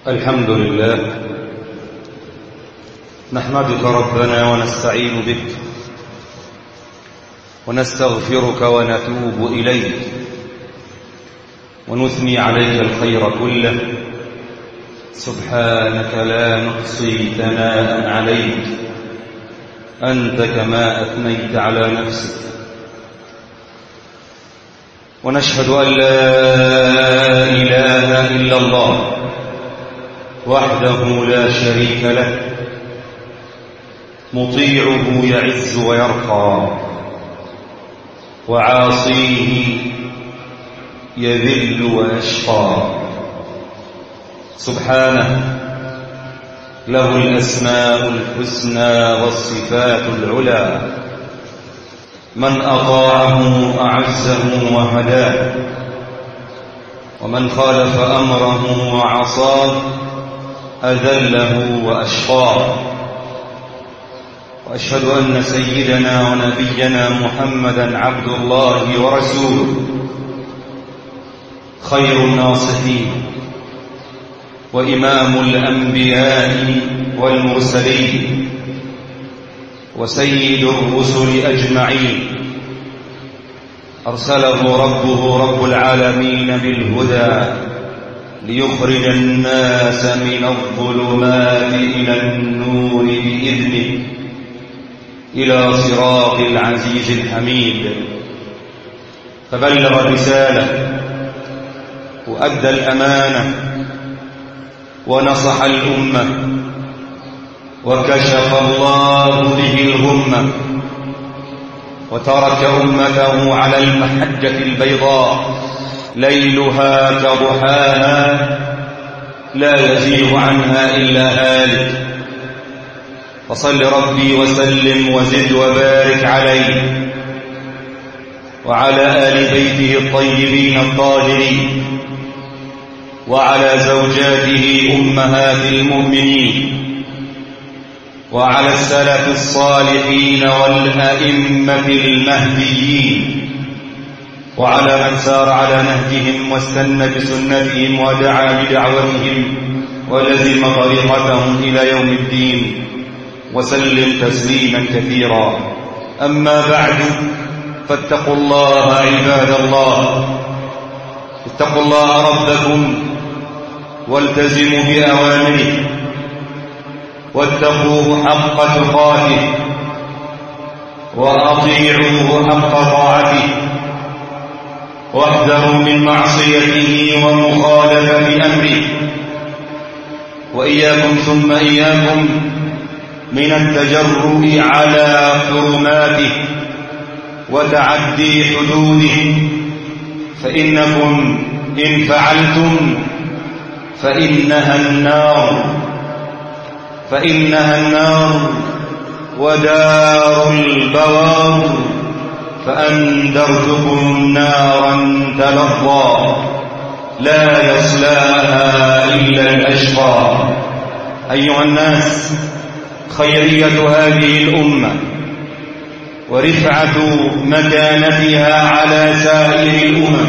الحمد لله نحمدك ربنا ونستعين بك ونستغفرك ونتوب إليك ونثني عليك الخير كله. سبحانك لا نحصي ثناء عليك أنت كما أثنيت على نفسك. ونشهد أن لا إله إلا الله وحده لا شريك له، مطيعه يعز ويرقى وعاصيه يذل ويشقى. سبحانه له الأسماء الحسنى والصفات العلى، من أطاعه أعزه وهداه، ومن خالف أمره وعصاه أذله وأشقاه. وأشهد أن سيدنا ونبينا محمدا عبد الله ورسوله، خير الناصحين وإمام الأنبياء والمرسلين وسيد الرسل أجمعين، أرسله ربه رب العالمين بالهدى ليخرج الناس من الظلمات إلى النور بإذنه إلى صراط العزيز الحميد. فبلغ الرسالة وأدى الأمانة ونصح الأمة، وكشف الله به الغمة، وترك أمته على المحجة البيضاء ليلها كضحاها لا يزيغ عنها إلا هالك. فصل ربي وسلم وزد وبارك عليه وعلى آل بيته الطيبين الطاهرين وعلى زوجاته أمهات المؤمنين وعلى السلف الصالحين والأئمة المهديين وعلى من سار على نهجهم واستنى بسنتهم ودعا بدعوتهم ولزم طريقتهم إلى يوم الدين، وسلم تسليما كثيرا. أما بعد، فاتقوا الله عباد الله، اتقوا الله ربكم والتزموا بأوامره واتقوه حق تقاته وأطيعوه حق طاعته، واحذروا من معصيته ومخالفة أمره، وإياكم ثم إياكم من التجرؤ على حرماته وتعدي حدوده، فإنكم إن فعلتم فإنها النار ودار البوار، فأنذرتكم نارا تلظى لا يصلاها إلا الأشقى. أيها الناس، خيرية هذه الأمة ورفعة مكانتها على سائر الأمم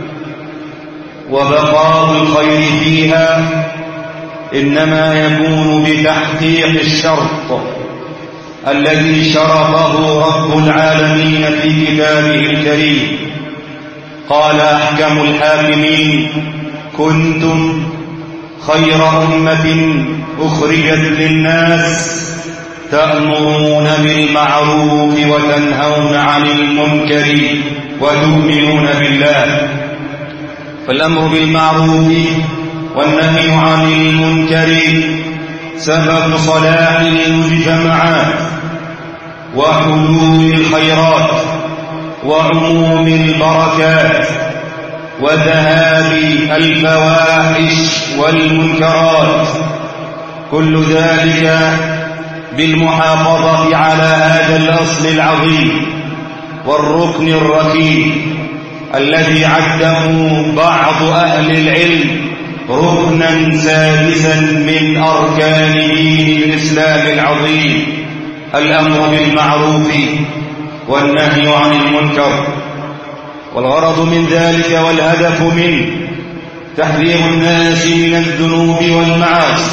وبقاء الخير فيها إنما يكون بتحقيق الشرط الذي شرطه رب العالمين في كتابه الكريم. قال أحكم الحاكمين: كنتم خير أمة أخرجت للناس تأمرون بالمعروف وتنهون عن المنكر وتؤمنون بالله. فالأمر بالمعروف والنهي عن المنكر سبب صلاح المجتمعات وحلول الخيرات وعموم البركات وذهاب الفواحش والمنكرات، كل ذلك بالمحافظة على هذا الأصل العظيم والركن الركين الذي عده بعض أهل العلم ركنا سادسا من أركان دين الإسلام العظيم: الأمر بالمعروف والنهي عن المنكر. والغرض من ذلك والهدف منه تحذير الناس من الذنوب والمعاصي،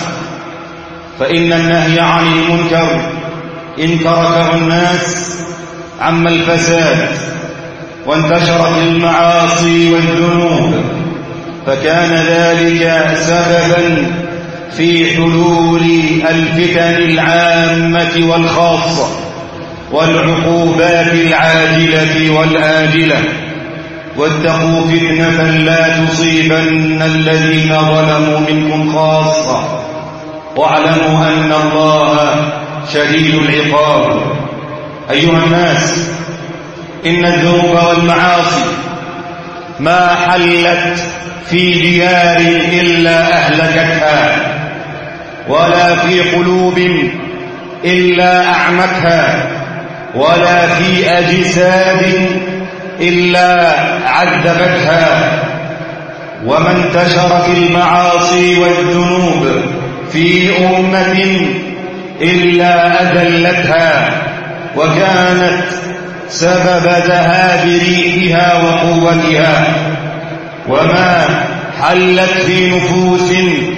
فإن النهي عن المنكر إن تركه الناس عم الفساد وانتشرت المعاصي والذنوب، فكان ذلك سببا في حلول الفتن العامة والخاصة والعقوبات العاجلة والآجلة. واتقوا فتنة لا تصيبن الذين ظلموا منكم خاصة واعلموا أن الله شديد العقاب. أيها الناس، إن الذنوب والمعاصي ما حلت في ديار إلا أهلكتها، ولا في قلوب إلا أعمتها، ولا في أجساد إلا عذبتها. وما انتشرت المعاصي والذنوب في أمة إلا أذلتها، وكانت سبب ذهاب ريحها وقوتها. وما حلت في نفوس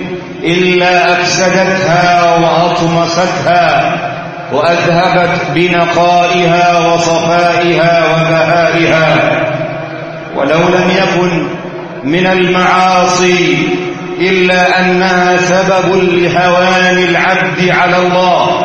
إلا أفسدتها وأطمستها وأذهبت بنقائها وصفائها وبهائها. ولو لم يكن من المعاصي إلا أنها سبب لهوان العبد على الله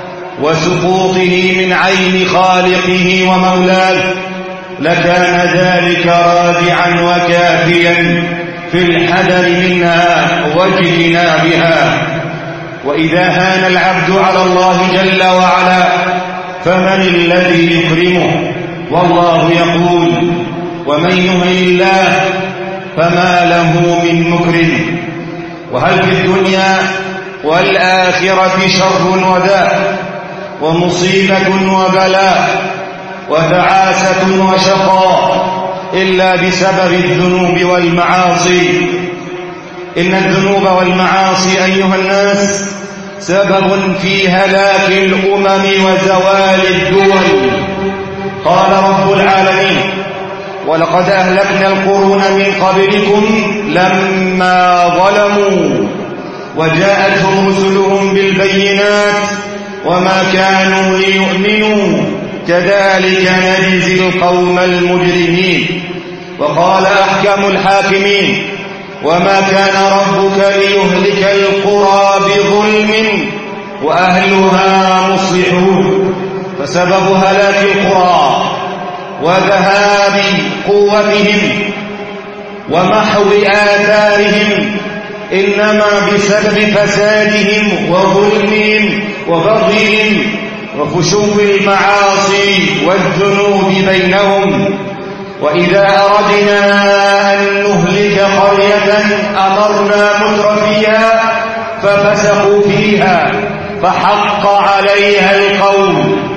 وسقوطه من عين خالقه ومولاه، لكان ذلك رادعا وكافيا في الحذر منها واجتنابها. وإذا هان العبد على الله جل وعلا فمن الذي يكرمه؟ والله يقول: ومن يهن الله فما له من مكرم. وهل في الدنيا والآخرة شر وداء ومصيبة وبلاء وتعاسة وشقاء إلا بسبب الذنوب والمعاصي؟ إن الذنوب والمعاصي أيها الناس سبب في هلاك الأمم وزوال الدول. قال رب العالمين: ولقد أهلكنا القرون من قبلكم لما ظلموا وجاءتهم رسلهم بالبينات وما كانوا ليؤمنوا كذلك نجزي القوم المجرمين. وقال أحكم الحاكمين: وما كان ربك ليهلك القرى بظلم وأهلها مصلحون. فسبب هلاك القرى وذهاب قوتهم ومحو آثارهم إنما بسبب فسادهم وظلمهم وبغيهم وفشو المعاصي والذنوب بينهم. وإذا أردنا أن نهلك قرية أمرنا مترفيها ففسقوا فيها فحق عليها القول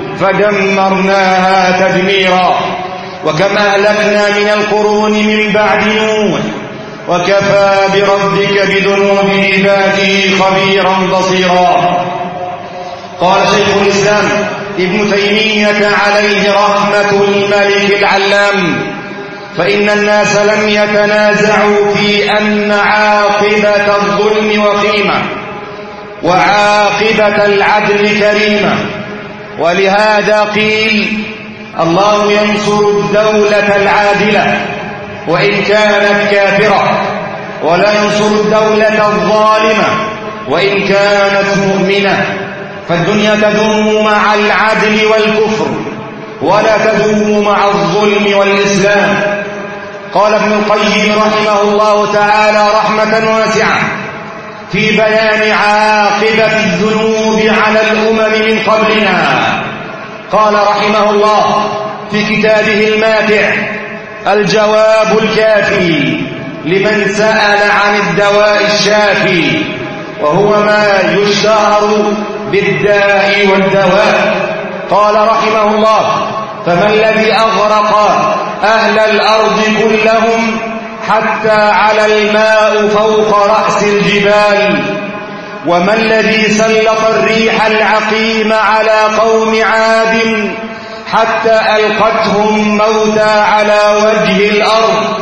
فدمرناها تدميرا. وكم أهلكنا من القرون من بعد نوح وكفى بربك بذنوب عباده خبيرا بصيرا. قال شيخ الإسلام ابن تيمية عليه رحمة الملك العلام: فإن الناس لم يتنازعوا في أن عاقبة الظلم وخيمة وعاقبة العدل كريمة، ولهذا قيل: الله ينصر الدولة العادلة وإن كانت كافرة، ولا ينصر الدولة الظالمة وإن كانت مؤمنة. فالدنيا تدوم مع العدل والكفر ولا تدوم مع الظلم والإسلام. قال ابن القيم رحمه الله تعالى رحمة واسعة في بيان عاقبة الذنوب على الأمم من قبلنا، قال رحمه الله في كتابه الماتع: الجواب الكافي لمن سأل عن الدواء الشافي، وهو ما يشتهر بالداء والدواء. قال رحمه الله: فما الذي أغرق أهل الأرض كلهم حتى على الماء فوق رأس الجبال؟ وما الذي سلط الريح العقيم على قوم عاد حتى ألقتهم موتى على وجه الأرض؟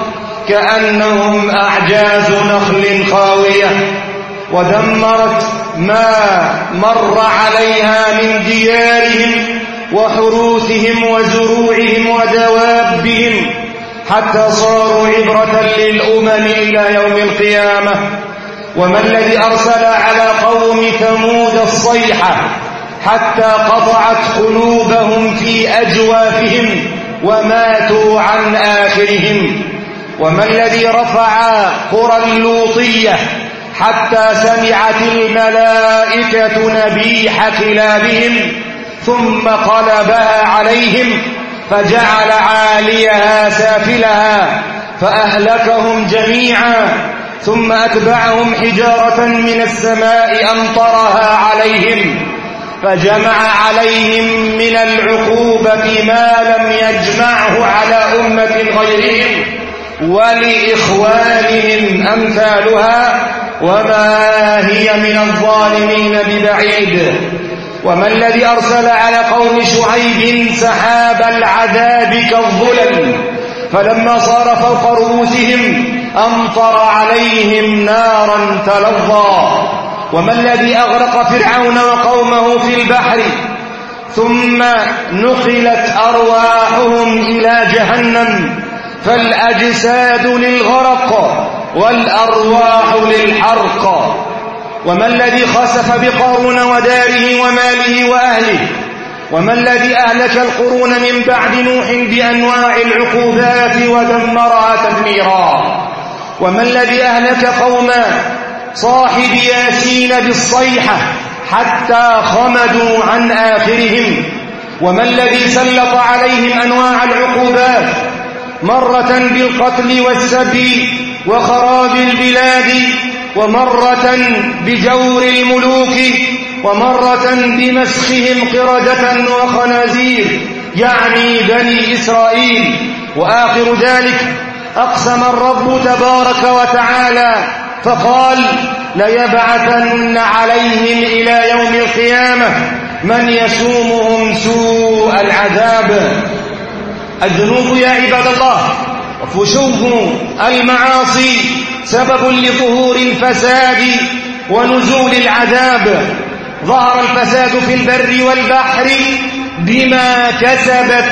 كأنهم أعجاز نخل خاوية، ودمرت ما مر عليها من ديارهم وحروثهم وزروعهم ودوابهم، حتى صاروا عبرة للأمم إلى يوم القيامة. وما الذي أرسل على قوم ثمود الصيحة حتى قطعت قلوبهم في أجوافهم وماتوا عن آخرهم؟ وما الذي رفع قرى اللوطية حتى سمعت الملائكة نبيح كلابهم ثم قلبها عليهم فجعل عاليها سافلها فأهلكهم جميعا، ثم أتبعهم حجارة من السماء أمطرها عليهم فجمع عليهم من العقوبة ما لم يجمعه على أمة غيرهم ولإخوانهم أمثالها، وما هي من الظالمين ببعيد. وما الذي أرسل على قوم شعيب سحاب العذاب كالظلل فلما صار فوق رؤوسهم أمطر عليهم نارا تلظى؟ وما الذي أغرق فرعون وقومه في البحر ثم نقلت أرواحهم إلى جهنم فالأجساد للغرق والأرواح للحرق؟ وما الذي خسف بقارون وداره وماله وأهله؟ وما الذي أهلك القرون من بعد نوح بأنواع العقوبات ودمرها تدميرا؟ وما الذي أهلك قوم صاحب ياسين بالصيحة حتى خمدوا عن آخرهم؟ وما الذي سلط عليهم أنواع العقوبات مرة بالقتل والسبي وخراب البلاد، ومرة بجور الملوك، ومرة بمسخهم قردة وخنازير يعني بني إسرائيل؟ وآخر ذلك أقسم الرب تبارك وتعالى فقال ليبعثن عليهم إلى يوم القيامة من يسومهم سوء العذاب. الذنوب يا عباد الله وفشوه المعاصي سبب لظهور الفساد ونزول العذاب. ظهر الفساد في البر والبحر بما كسبت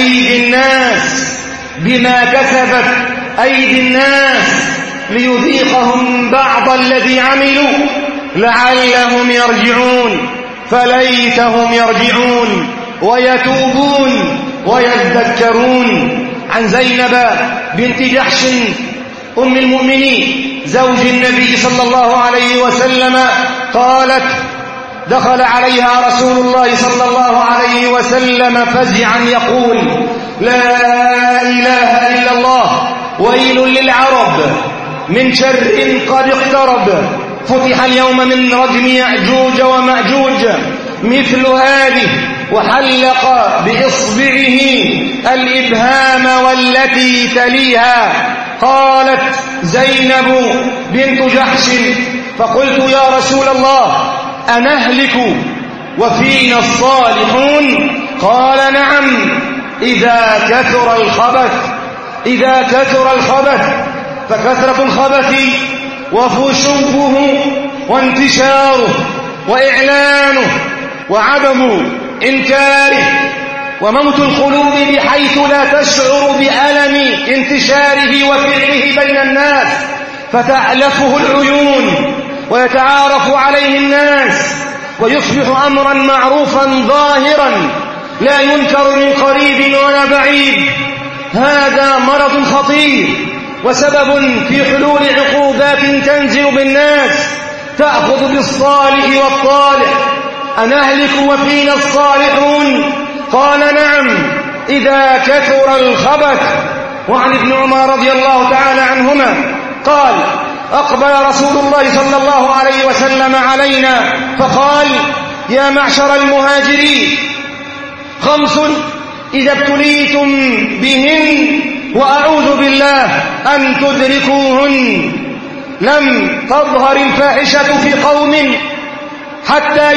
أيدي الناس ليذيقهم بعض الذي عملوا لعلهم يرجعون، فليتهم يرجعون ويتوبون ويذكرون. عن زينب بنت جحش أم المؤمنين زوج النبي صلى الله عليه وسلم قالت دخل عليها رسول الله صلى الله عليه وسلم فزعا يقول لا إله إلا الله ويل للعرب من شر قد اقترب، فتح اليوم من رجم يأجوج ومأجوج مثل هذه، وحلق بإصبعه الإبهام والتي تليها. قالت زينب بنت جحش فقلت يا رسول الله أنهلك وفينا الصالحون؟ قال نعم إذا كثر الخبث فكثرة الخبث وفشوه وانتشاره وإعلانه وعدم إنكاره وموت القلوب بحيث لا تشعر بألم انتشاره وفعله بين الناس فتألفه العيون ويتعارف عليه الناس ويصبح أمرا معروفا ظاهرا لا ينكر من قريب ولا بعيد. هذا مرض خطير وسبب في حلول عقوبات تنزل بالناس تأخذ بالصالح والطالح. أنهلك وفينا الصالحون؟ قال نعم إذا كثر الخبث. وعن ابن عمر رضي الله تعالى عنهما قال أقبل رسول الله صلى الله عليه وسلم علينا فقال يا معشر المهاجرين 5 إذا ابتليتم بهن وأعوذ بالله أن تدركوهن لم تظهر الفاحشة في قوم حتى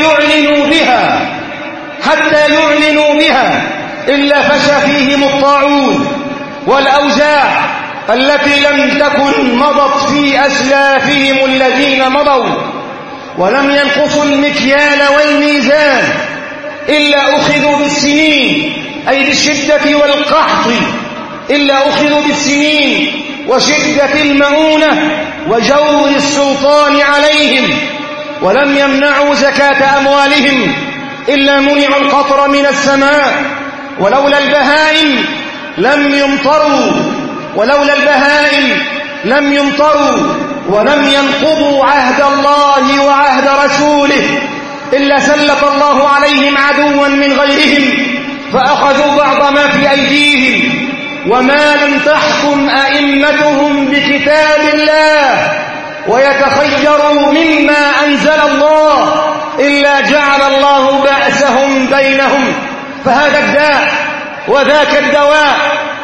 يعلنوا بها إلا فشى فيهم الطاعون والأوجاع التي لم تكن مضت في أسلافهم الذين مضوا، ولم ينقصوا المكيال والميزان إلا أخذوا بالسنين، أي بالشدة والقحط، إلا أخذوا بالسنين وشدة المؤونة وجور السلطان عليهم، ولم يمنعوا زكاة أموالهم إلا منعوا القطر من السماء، ولولا البهائم لم يمطروا ولم ينقضوا عهد الله وعهد رسوله إلا سلط الله عليهم عدوا من غيرهم فأخذوا بعض ما في أيديهم. وما لم تحكم أئمتهم بكتاب الله ويتخيروا مما أنزل الله إلا جعل الله بأسهم بينهم. فهذا الداء وذاك الدواء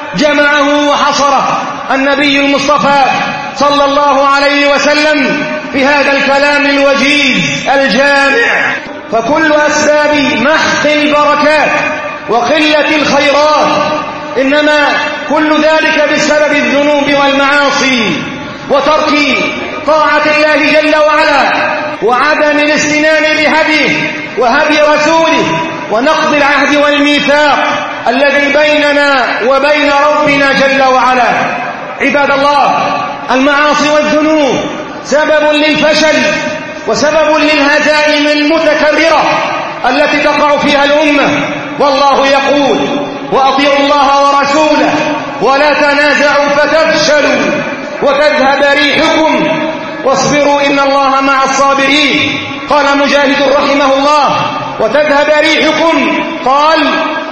جمعه وحصره النبي المصطفى صلى الله عليه وسلم في هذا الكلام الوجيز الجامع. فكل أسباب محق البركات وقلة الخيرات إنما كل ذلك بسبب الذنوب والمعاصي وترك طاعة الله جل وعلا وعدم الاستنان بهديه وهدي رسوله ونقض العهد والميثاق الذي بيننا وبين ربنا جل وعلا. عباد الله، المعاصي والذنوب سبب للفشل وسبب للهزائم المتكررة التي تقع فيها الأمة. والله يقول: وأطيعوا الله ورسوله ولا تنازعوا فتفشلوا وتذهب ريحكم واصبروا إن الله مع الصابرين. قال مجاهد رحمه الله: وتذهب ريحكم، قال: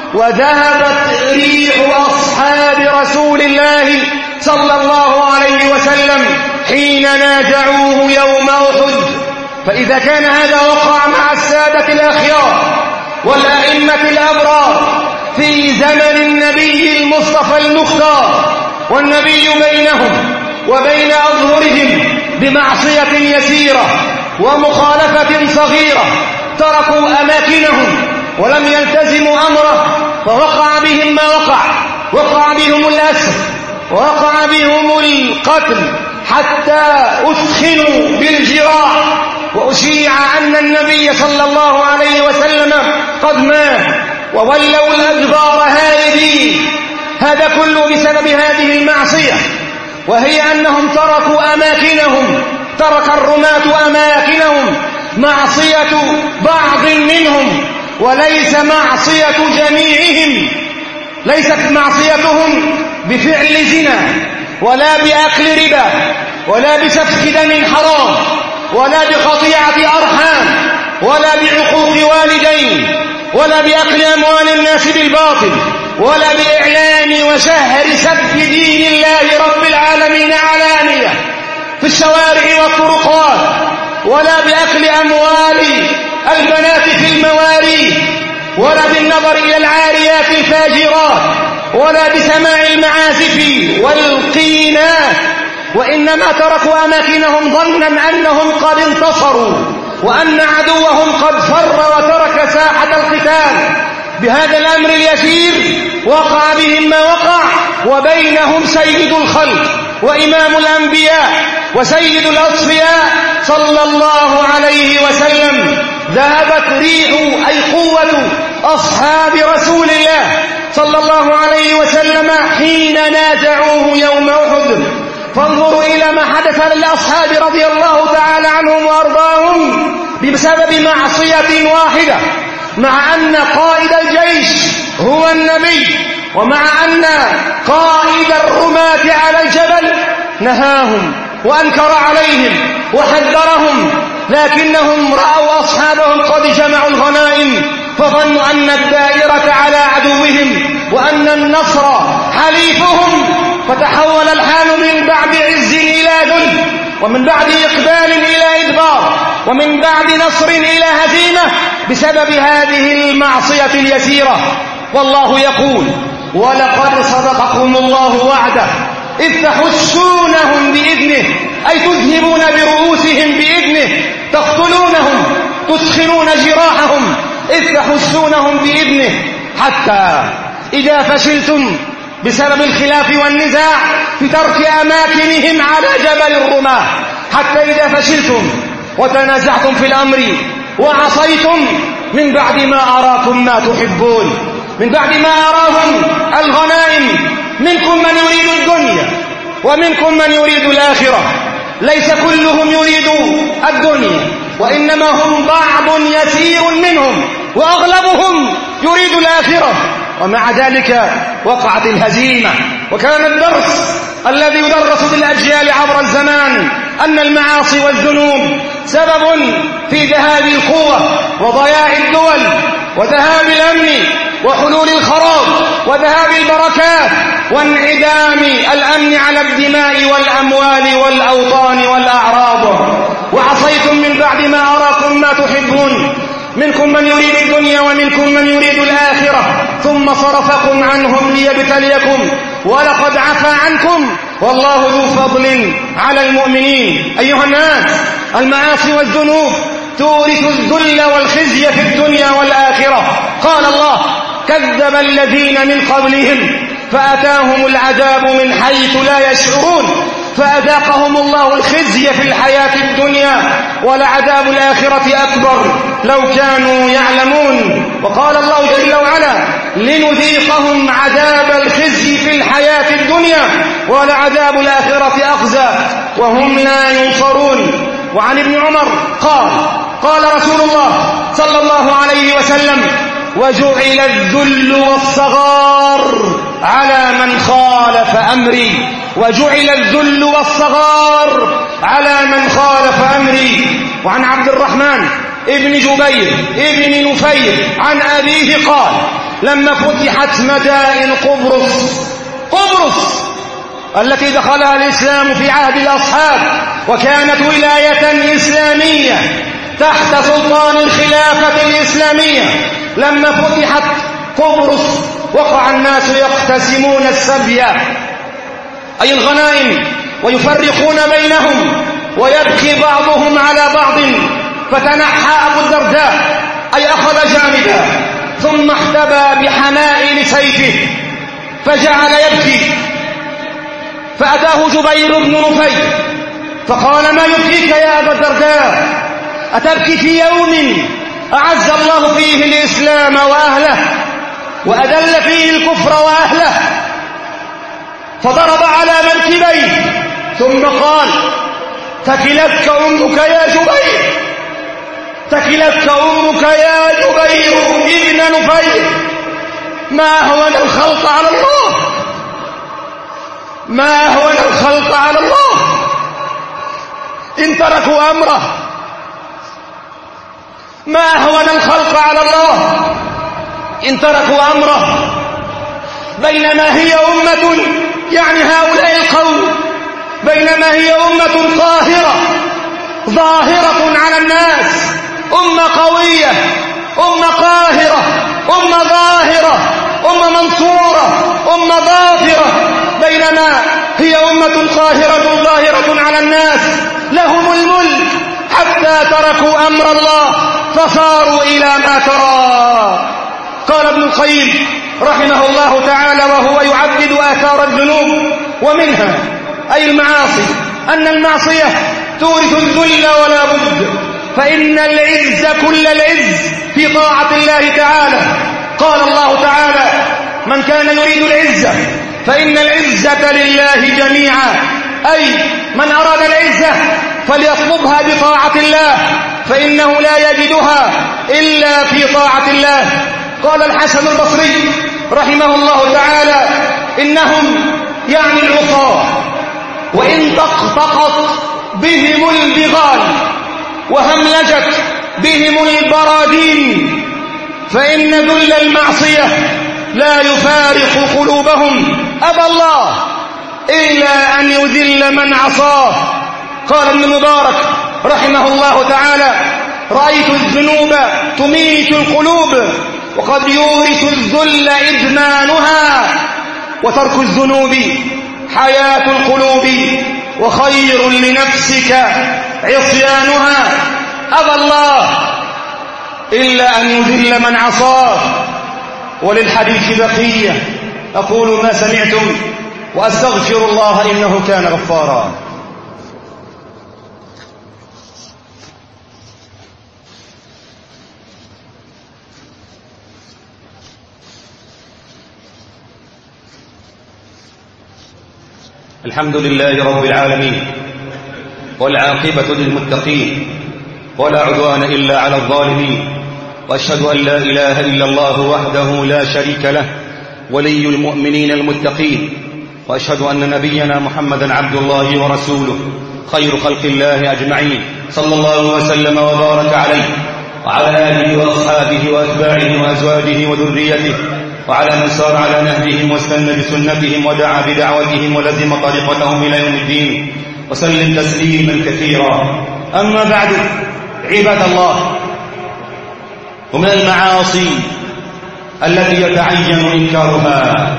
وذهبت ريح أصحاب رسول الله صلى الله عليه وسلم حين نازعوه يوم أحد. فإذا كان هذا وقع مع السادة الأخيار والأئمة الأبرار في زمن النبي المصطفى المختار، والنبي بينهم وبين أظهرهم بمعصية يسيرة ومخالفة صغيرة تركوا أماكنهم ولم يلتزموا أمره فوقع بهم ما وقع بهم الأسر ووقع بهم القتل حتى أثخنوا بالجراح، وأشيع أن النبي صلى الله عليه وسلم قد مات وولوا الأدبار هاربين. هذا كله بسبب هذه المعصية، وهي أنهم تركوا أماكنهم، ترك الرماة أماكنهم، معصية بعض منهم وليس معصية جميعهم. ليست معصيتهم بفعل زنا ولا بأكل ربا ولا بسفك دم حرام ولا بقطيعة أرحام ولا بعقوق والدين ولا بأكل أموال الناس بالباطل ولا بإعلان وشهر سب دين الله رب العالمين علانية في الشوارع والطرقات، ولا بأكل أموال البنات في المواريث، ولا بالنظر إلى العاريات الفاجرات، ولا بسماع المعازف والقينات، وإنما تركوا أماكنهم ظنا أنهم قد انتصروا وأن عدوهم قد فر وترك ساحة القتال. بهذا الأمر اليسير وقع بهم ما وقع، وبينهم سيد الخلق وإمام الأنبياء وسيد الأصفياء صلى الله عليه وسلم. ذهبت ريح أي قوة أصحاب رسول الله صلى الله عليه وسلم حين نازعوه يوم أحد. فانظروا إلى ما حدث للأصحاب رضي الله تعالى عنهم وأرضاهم بسبب معصية واحدة، مع أن قائد الجيش هو النبي، ومع أن قائد الرماة على الجبل نهاهم وأنكر عليهم وحذرهم، لكنهم رأوا أصحابهم قد جمعوا الغنائم فظنوا أن الدائرة على عدوهم وأن النصر حليفهم، فتحول الحال من بعد عز إلى ذل، ومن بعد إقبال إلى إدبار، ومن بعد نصر إلى هزيمة بسبب هذه المعصية اليسيرة. والله يقول: ولقد صدقكم الله وعده إذ تحسونهم بإذنه، أي تذهبون برؤوسهم بإذنه، تقتلونهم، تسخنون جراحهم، إذ تحسونهم بإذنه، حتى إذا فشلتم بسبب الخلاف والنزاع في ترك أماكنهم على جبل الرماة، حتى إذا فشلتم وتنازعتم في الأمر وعصيتم من بعد ما أراكم ما تحبون، من بعد ما أراهم الغنائم، منكم من يريد الدنيا ومنكم من يريد الآخرة، ليس كلهم يريد الدنيا، وإنما هم بعض يسير منهم، وأغلبهم يريد الآخرة. ومع ذلك وقعت الهزيمة. وكان الدرس الذي يدرس بالأجيال عبر الزمان أن المعاصي والذنوب سبب في ذهاب القوة وضياع الدول وذهاب الأمن وحلول الخراب وذهاب البركات وانعدام الأمن على الدماء والأموال والأوطان والأعراض. وعصيتم من بعد ما أراكم ما تحبون، منكم من يريد الدنيا ومنكم من يريد الآخرة، ثم صرفكم عنهم ليبتليكم، ولقد عفا عنكم والله ذو فضل على المؤمنين. أيها الناس، المعاصي والذنوب تورث الذل والخزي في الدنيا والآخرة. قال الله: كذب الذين من قبلهم فأتاهم العذاب من حيث لا يشعرون فأذاقهم الله الخزي في الحياة الدنيا ولعذاب الآخرة أكبر لو كانوا يعلمون. وقال الله جل وعلا: لنذيقهم عذاب الخزي في الحياة الدنيا ولعذاب الآخرة أخزى وهم لا ينصرون. وعن ابن عمر قال رسول الله صلى الله عليه وسلم: وجعل الذل والصغار على من خالف أمري، وجعل الذل والصغار على من خالف أمري. وعن عبد الرحمن ابن جبير ابن نفير عن أبيه قال: لما فتحت مدائن قبرص التي دخلها الإسلام في عهد الأصحاب، وكانت ولاية إسلامية تحت سلطان الخلافة الإسلامية، لما فتحت قبرص وقع الناس يقتسمون السبي أي الغنائم ويفرقون بينهم، ويبكي بعضهم على بعض. فتنحى أبو الدرداء أي أخذ جانبا، ثم احتبى بحنائل سيفه فجعل يبكي. فأتاه جبير بن نفير فقال: ما يبكيك يا أبا الدرداء؟ أتبكي في يوم أعز الله فيه الإسلام وأهله وأذل فيه الكفر وأهله؟ فضرب على منكبيه ثم قال: ثكلتك أمك يا جبير، ثكلتك أمك يا جبير ابن نفير. ما هون الخلق على الله، ما هون الخلق على الله إن تركوا أمره. ما هون الخلق على الله إن تركوا أمره. بينما هي أمة، يعني هؤلاء القوم، بينما هي أمة ظاهرة على الناس، أمة قوية، أمة قاهرة، أمة ظاهرة، أمة منصورة، أمة ظافرة، بينما هي أمة قاهرة ظاهرة على الناس، لهم الملك حتى تركوا أمر الله فصاروا إلى ما ترى. قال ابن القيم رحمه الله تعالى وهو يعدد آثار الذنوب ومنها أي المعاصي أن المعصية تورث الذل ولا بد، فإن العز كل العز في طاعة الله تعالى. قال الله تعالى: من كان يريد العزة فإن العزة لله جميعا، أي من أراد العزة فليطلبها بطاعة الله، فإنه لا يجدها إلا في طاعة الله. قال الحسن البصري رحمه الله تعالى: إنهم يعني العصاة وإن طقطقت بهم البغال وهملجت بهم البرادين فإن ذل المعصية لا يفارق قلوبهم أبى الله إلا أن يذل من عصاه. قال ابن المبارك رحمه الله تعالى: رأيت الذنوب تميت القلوب وقد يورث الذل إدمانها، وترك الذنوب حياة القلوب وخير لنفسك عصيانها. أبى الله إلا أن يذل من عصاه. وللحديث بقية أقول ما سمعتم وأستغفر الله إنه كان غفارا. الحمد لله رب العالمين، والعاقبة للمتقين، ولا عدوان إلا على الظالمين، وأشهد أن لا إله إلا الله وحده لا شريك له ولي المؤمنين المتقين، وأشهد أن نبينا محمدا عبد الله ورسوله خير خلق الله أجمعين، صلى الله وسلم وبارك عليه وعلى آله وأصحابه وأتباعه وأزواجه وذريته وعلى من سار على نهجهم واستنى بسنتهم ودعا بدعوتهم ولزم طريقتهم إلى يوم الدين، وسلم تسليما كثيرا. أما بعد، عباد الله، ومن المعاصي التي يتعين إنكارها،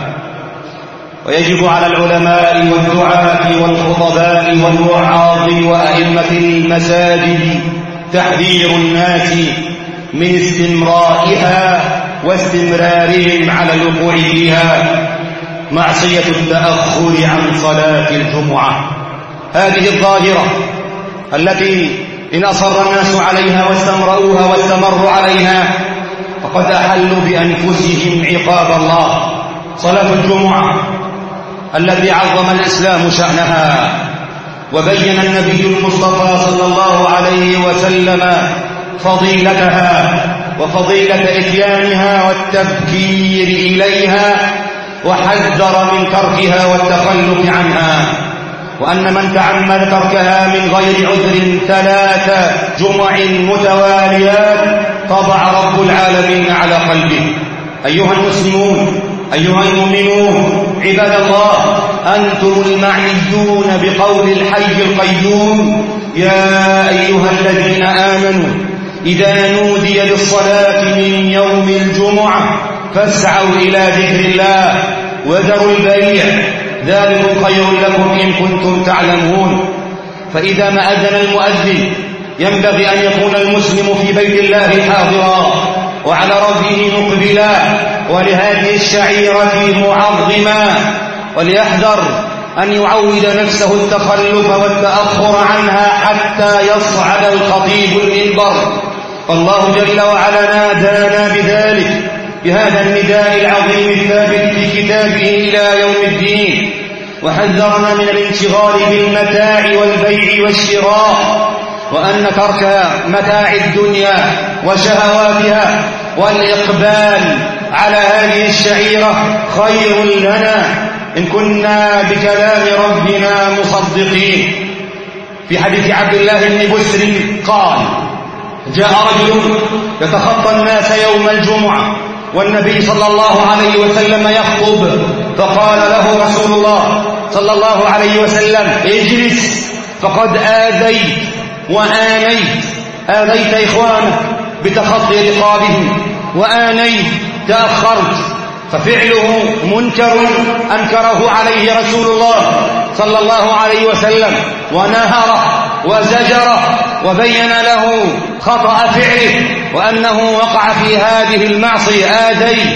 ويجب على العلماء والدعاة والخطباء والوعاظ وأئمة المساجد تحذير الناس من استمرارها واستمرارهم على الوقوع فيها، معصية التأخر عن صلاة الجمعة. هذه الظاهرة التي إن أصر الناس عليها واستمرؤوها واستمروا عليها فقد أحلوا بأنفسهم عقاب الله. صلاة الجمعة التي عظم الإسلام شأنها، وبين النبي المصطفى صلى الله عليه وسلم فضيلتها وفضيلة إتيانها والتبكير إليها، وحذر من تركها والتخلف عنها، وأن من تعمد تركها من غير عذر 3 جمع متواليات طبع رب العالمين على قلبه. أيها المسلمون، أيها المؤمنون، عباد الله، أنتم المعنيون بقول الحي القيوم: يا أيها الذين آمنوا إذا نودي للصلاة من يوم الجمعة فاسعوا إلى ذكر الله وذروا البيع، ذلكم خير لكم إن كنتم تعلمون. فإذا ما أذن المؤذن ينبغي أن يكون المسلم في بيت الله حاضرا وعلى ربه مقبلا ولهذه الشعيرة معظما، وليحذر أن يعود نفسه التخلف والتأخر عنها حتى يصعد الخطيب المنبر. فالله جل وعلا نادانا بذلك بهذا النداء العظيم الثابت في كتابه إلى يوم الدين، وحذرنا من الانشغال بالمتاع والبيع والشراء، وأن ترك متاع الدنيا وشهواتها والإقبال على هذه الشعيرة خير لنا إن كنا بكلام ربنا مصدقين. في حديث عبد الله بن بسر قال: جاء رجل يتخطى الناس يوم الجمعة والنبي صلى الله عليه وسلم يخطب، فقال له رسول الله صلى الله عليه وسلم: اجلس فقد آذيت وآنيت. آذيت إخوانك بتخطي رقابهم، وآنيت تأخرت. ففعله منكر أنكره عليه رسول الله صلى الله عليه وسلم، ونهره وزجره وبين له خطأ فعله وأنه وقع في هذه المعصية: آذيت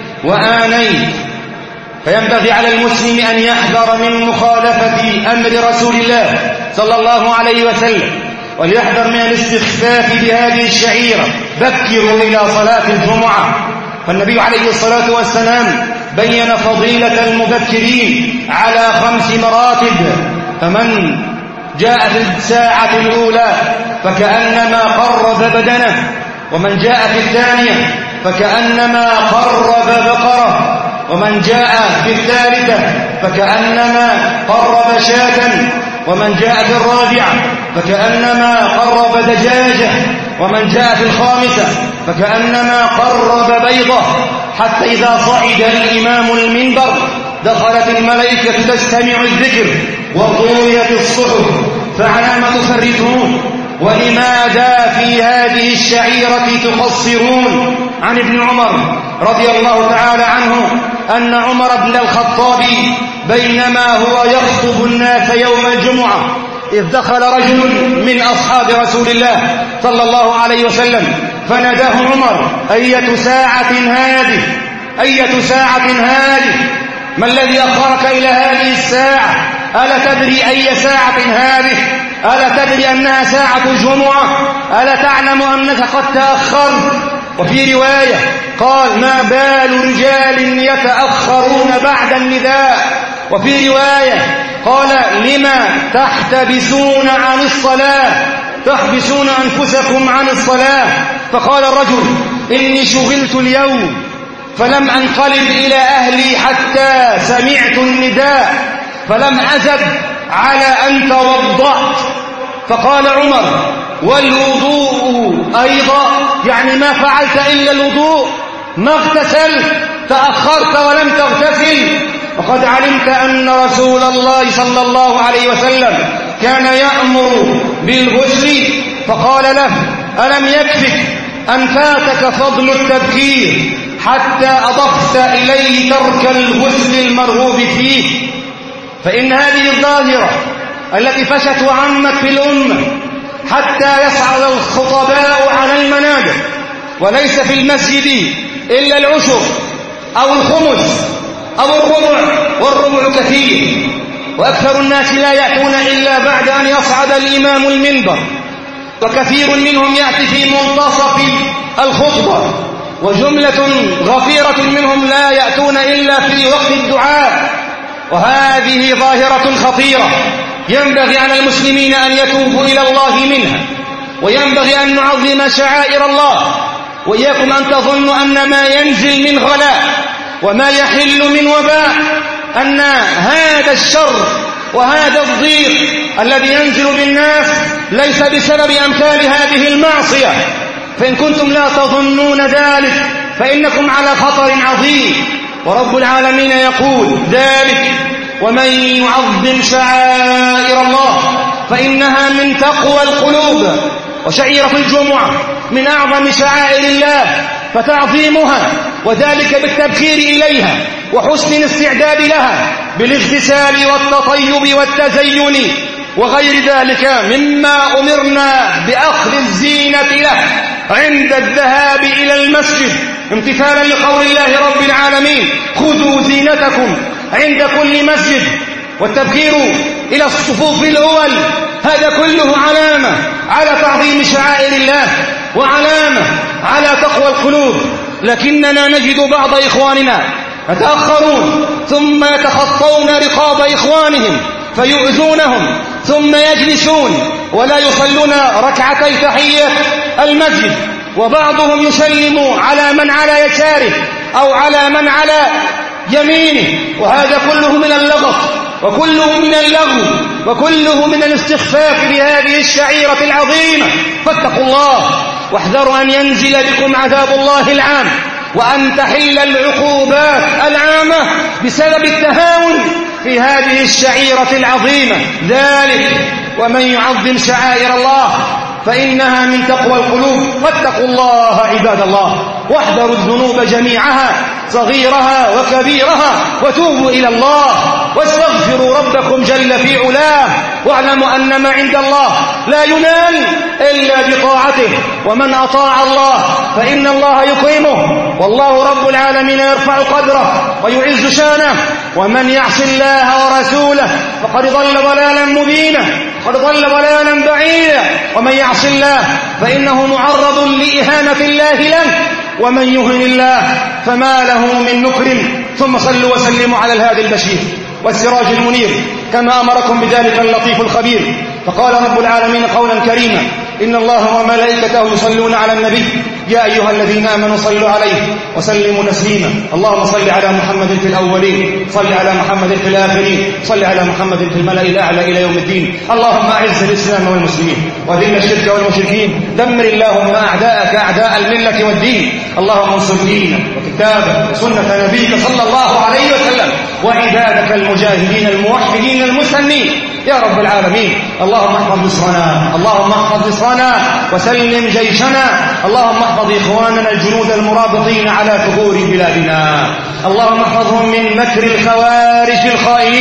وآنيت. فينبغي على المسلم أن يحذر من مخالفة أمر رسول الله صلى الله عليه وسلم، وليحذر من الاستخفاف بهذه الشعيرة: بكروا إلى صلاة الجمعة. فالنبي عليه الصلاة والسلام بين فضيلة المبكرين على 5 مراتب. فمن جاء في الساعة الأولى فكأنما قرب بدنه، ومن جاء في الثانية فكأنما قرب بقرة، ومن جاء في الثالثة فكأنما قرب شاة، ومن جاء في الرابعة فكأنما قرب دجاجة، ومن جاء في الخامسة فكأنما قرب بيضة، حتى إذا صعد الإمام المنبر دخلت الملائكة تستمع الذكر وطويت الصحف، فعلى ما تفردون؟ ولماذا في هذه الشعيرة تقصرون؟ عن ابن عمر رضي الله تعالى عنه أن عمر بن الخطاب بينما هو يخطب الناس يوم الجمعة إذ دخل رجل من أصحاب رسول الله صلى الله عليه وسلم فناداه عمر: أية ساعة هذه؟ أية ساعة هذه؟ ما الذي أخرك إلى هذه الساعة؟ ألا تدري أي ساعة هذه؟ ألا تدري أنها ساعة الجمعة؟ ألا تعلم أنك قد تأخرت؟ وفي رواية قال ما بال رجال يتأخرون بعد النداء. وفي رواية قال لما تحتبسون عن الصلاة، تحبسون أنفسكم عن الصلاة؟ فقال الرجل إني شغلت اليوم فلم أنقلب إلى أهلي حتى سمعت النداء فلم أزد على أن توضأت. فقال عمر والوضوء أيضا، يعني ما فعلت إلا الوضوء، ما اغتسلت، تأخرت ولم تغتسل. وقد علمت أن رسول الله صلى الله عليه وسلم كان يأمر بالغسل، فقال له ألم يكفك أن فاتك فضل التبكير حتى أضفت إليه ترك الغسل المرغوب فيه؟ فإن هذه الظاهرة التي فشت وعمت في الأمة حتى يصعد الخطباء على المنابر وليس في المسجد إلا العشر أو الخمس أو الربع، والربع كثير، وأكثر الناس لا يأتون إلا بعد أن يصعد الإمام المنبر، وكثير منهم يأتي في منتصف الخطبة، وجملة غفيرة منهم لا يأتون إلا في وقت الدعاء. وهذه ظاهرة خطيرة ينبغي على المسلمين أن يتوبوا إلى الله منها، وينبغي أن نعظم شعائر الله. وإياكم أن تظنوا أن ما ينزل من غلاء وما يحل من وباء أن هذا الشر وهذا الضيق الذي ينزل بالناس ليس بسبب أمثال هذه المعصية. فإن كنتم لا تظنون ذلك فإنكم على خطر عظيم. ورب العالمين يقول ذلك ومن يعظم شعائر الله فإنها من تقوى القلوب. وشعيرة الجمعة من أعظم شعائر الله، فتعظيمها وذلك بالتبكير إليها وحسن الاستعداد لها بالاغتسال والتطيب والتزين وغير ذلك مما أمرنا بأخذ الزينة له عند الذهاب إلى المسجد، امتثالا لقول الله رب العالمين خذوا زينتكم عند كل مسجد. والتبكير إلى الصفوف الأول هذا كله علامة على تعظيم شعائر الله وعلامة على تقوى القلوب. لكننا نجد بعض إخواننا يتأخرون ثم يتخطون رقاب إخوانهم فيؤذونهم ثم يجلسون ولا يصلون ركعتي تحية المسجد، وبعضهم يسلم على من على يساره أو على من على يمينه، وهذا كله من اللغط وكله من اللغو وكله من الاستخفاف بهذه الشعيرة العظيمة. فاتقوا الله واحذروا أن ينزل بكم عذاب الله العام وأن تحل العقوبات العامة بسبب التهاون في هذه الشعيرة العظيمة. ذلك ومن يعظم شعائر الله فإنها من تقوى القلوب. فاتقوا الله عباد الله واحذروا الذنوب جميعها صغيرها وكبيرها وتوبوا إلى الله واستغفروا ربكم جل في علاه، واعلموا أن ما عند الله لا ينال إلا بطاعته، ومن أطاع الله فإن الله يكرمه، والله رب العالمين يرفع قدره ويعز شانه. ومن يعص الله ورسوله فقد ضل ضلالا مبينا، قد ضل ضلالا بعيدا. ومن يعص الله فإنه معرض لإهانة الله له، ومن يهن الله فما له من نكر. ثم صلوا وسلموا على الهادي البشير والسراج المنير كما أمركم بذلك اللطيف الخبير. فقال رب العالمين قولا كريما إن الله وملائكته يصلون على النبي يا أيها الذين آمنوا صلوا عليه وسلموا تسليما. اللهم صل على محمد في الأولين، صل على محمد في الآخرين، صل على محمد في الملأ الأعلى إلى يوم الدين. اللهم أعز الإسلام والمسلمين وذل الشرك والمشركين، دمر اللهم أعداءك أعداء الملة والدين. اللهم انصر دينك وكتابك وسنة نبيك صلى الله عليه وسلم وعبادك المجاهدين الموحدين المسلمين يا رب العالمين. اللهم احفظ مصرنا، اللهم احفظ مصرنا وسلم جيشنا، اللهم احفظ إخواننا الجنود المرابطين على ثغور بلادنا، اللهم احفظهم من مكر الخوارج الخائنين،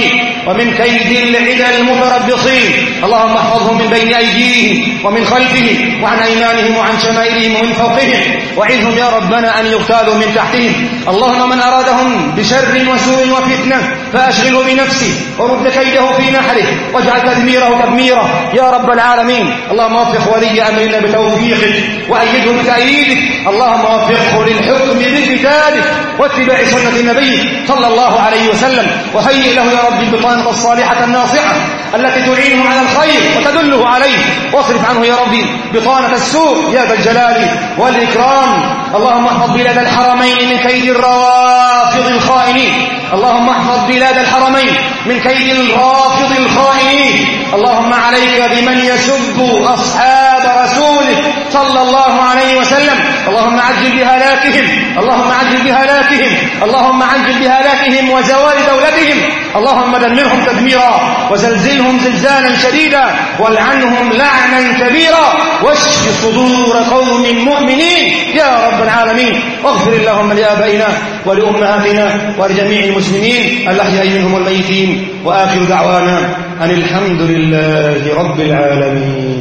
ومن كيد العدى المتربصين. اللهم احفظهم من بين أيديهم ومن خلفهم وعن أيمانهم وعن شمائلهم ومن فوقهم، وعظهم يا ربنا أن يغتالوا من تحتهم. اللهم من أرادهم بشر وسوء وفتنة فأشغله بنفسه ورد كيده في نحره واجعل تدميره تدميرا يا رب العالمين. اللهم وفق ولي أمرنا بتوفيقك وأيده بتأييدك. اللهم وفقه للحكم بكتابك واتباع سنة النبي صلى الله عليه وسلم، وهيئ له يا رب البطانة الصالحة الناصحة التي تعينه على الخير وتدله عليه، واصرف عنه يا ربي بطانة السوء يا ذا الجلال والإكرام. اللهم احفظ بلاد الحرمين من كيد الروافض الخائنين. اللهم احفظ بلاد الحرمين من كيد الرافض الخائنين. اللهم عليك بمن يسب أصحاب رسولك صلى الله عليه وسلم. اللهم عجل بهلاكهم، اللهم عجل بهلاكهم، اللهم عجل بهلاكهم وزوال دولتهم. اللهم دمرهم تدميرا وزلزلهم زلزالا شديدا والعنهم لعنا كبيرا واشف صدور قوم مؤمنين يا رب العالمين. واغفر اللهم لآبائنا ولأمهاتنا ولجميع المسلمين الأحياء منهم والميتين، وآخر دعوانا أن الحمد لله رب العالمين.